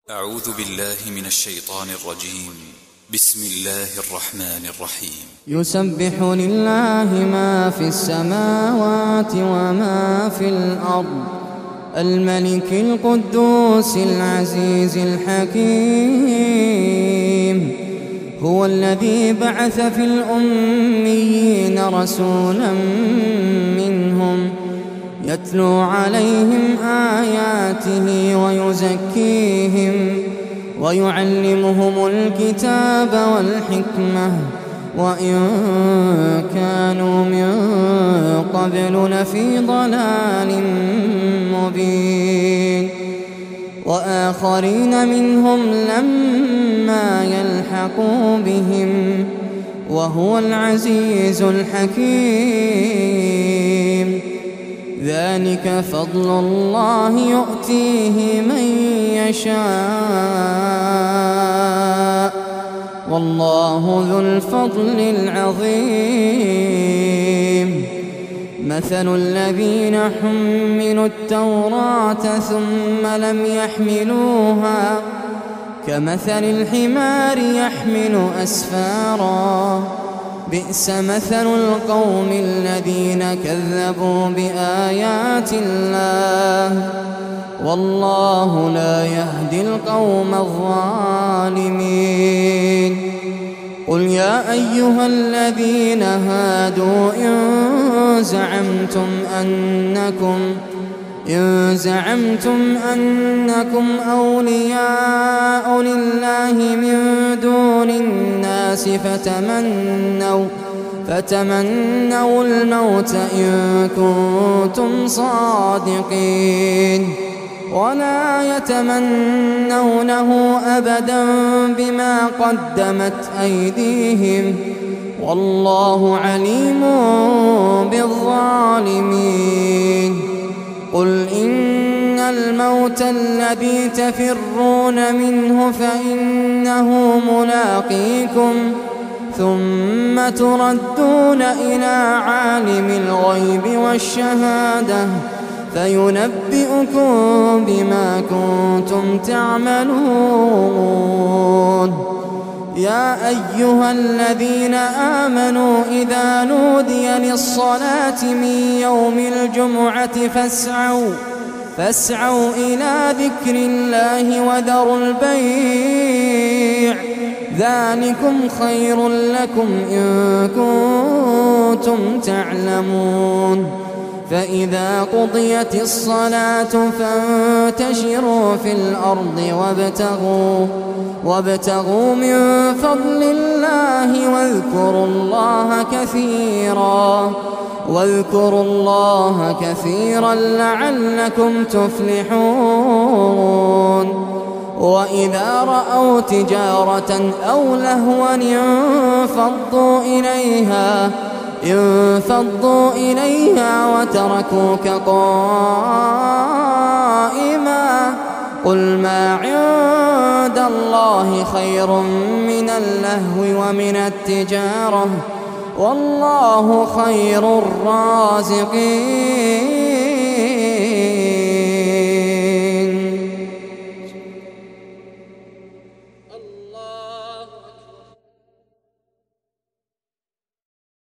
أعوذ بالله من الشيطان الرجيم. بسم الله الرحمن الرحيم. يسبح لله ما في السماوات وما في الأرض، الملك القدوس العزيز الحكيم. هو الذي بعث في الأميين رسولا منهم يتلو عليهم آياته ويزكيهم ويعلمهم الكتاب والحكمة وإن كانوا من قبل لفي ضلال مبين، وآخرين منهم لما يلحقوا بهم وهو العزيز الحكيم. ذلك فضل الله يؤتيه من يشاء، والله ذو الفضل العظيم. مثل الذين حملوا التوراة ثم لم يحملوها كمثل الحمار يحمل أسفارا، بئس مثل القوم الذين كذبوا بآيات الله، والله لا يهدي القوم الظالمين. قل يا أيها الذين هادوا إن زعمتم أنكم أولياء لله من دون الناس فتمنوا الموت إن كنتم صادقين، ولا يتمنونه أبدا بما قدمت أيديهم، والله عليم بالظالمين. قل إن الموت الذي تفرون منه فإنه ملاقيكم، ثم تردون إلى عالم الغيب والشهادة فينبئكم بما كنتم تعملون. يا أيها الذين آمنوا إذا نودي للصلاة من يوم الجمعة فاسعوا إلى ذكر الله وذروا البيع، ذلكم خير لكم إن كنتم تعلمون. فإذا قضيت الصلاة فانتشروا في الأرض وابتغوا من فضل الله واذكروا الله كثيرا لعلكم تفلحون. وإذا رأوا تجارة أو لهوا انفضوا إليها وتركوك قائما. قل ما عند الله خير من اللهو ومن التجارة، والله خير الرازقين.